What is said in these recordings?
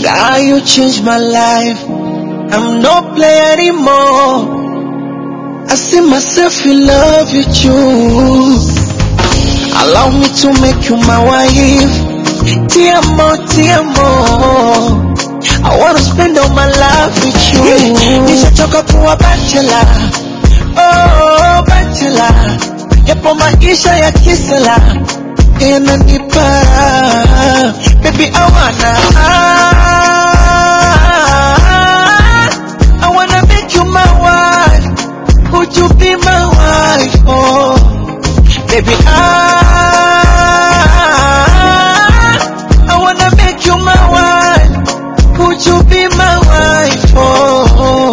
God, you changed my life. I'm no player anymore. I see myself in love with you. Allow me to make you my wife. Ti amo, ti amo. I wanna spend all my life with you. Nishachoka kuwa bachelor. Oh, bachelor. Yapo maisha ya kisela yananipa. Baby, I wanna make you my wife. Would you be my wife? Oh, baby, I wanna make you my wife. Would you be my wife? Oh.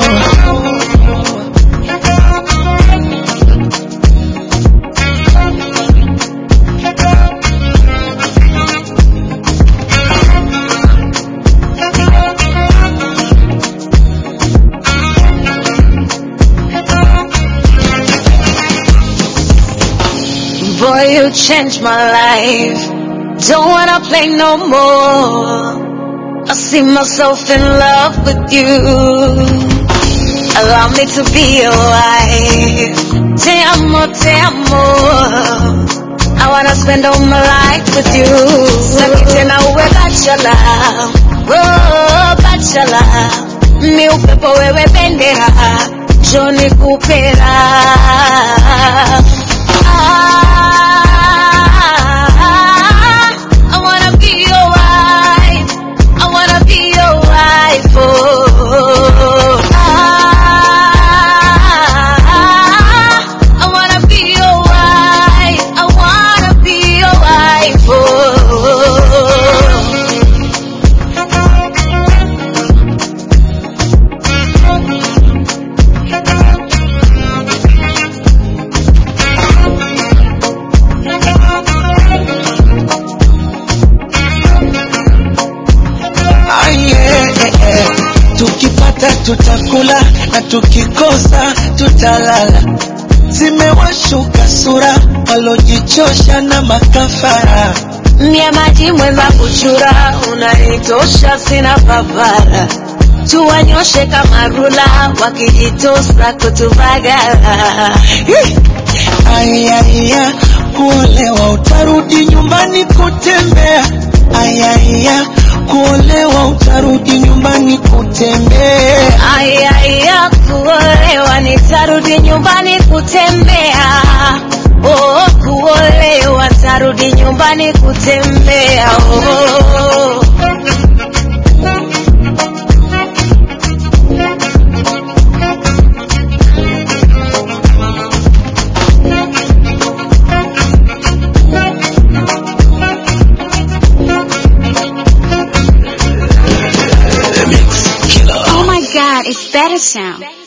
Boy, you changed my life. Don't wanna play no more. I see myself in love with you. Allow me to be your wife. Te amo, te amo. I wanna spend all my life with you. Saki tena uwe bachelor. Oh, bachelor. Mi upepo wewe bendera. Joni kupera. I wanna be your wife. I wanna be your wife. Oh, I wanna be your wife. I wanna be your wife. Oh. Tukipata tutakula na tukikosa tutalala. Zimewashuka sura walojichosha na makafara. Mia maji mwenza kuchura, unanitosha sina papara. Tuwanyoshe kama rula, wakijitosa kutubagala. Ayaya, kuolewa utarudi nyumbani kutembea. Ayaya, kuolewa utarudi nyumbani kutembea. Ayaya, kuolewa nitarudi nyumbani kutembea. Oh, kuolewa tarudi nyumbani kutembea. Oh. Oh my God, it's better sound.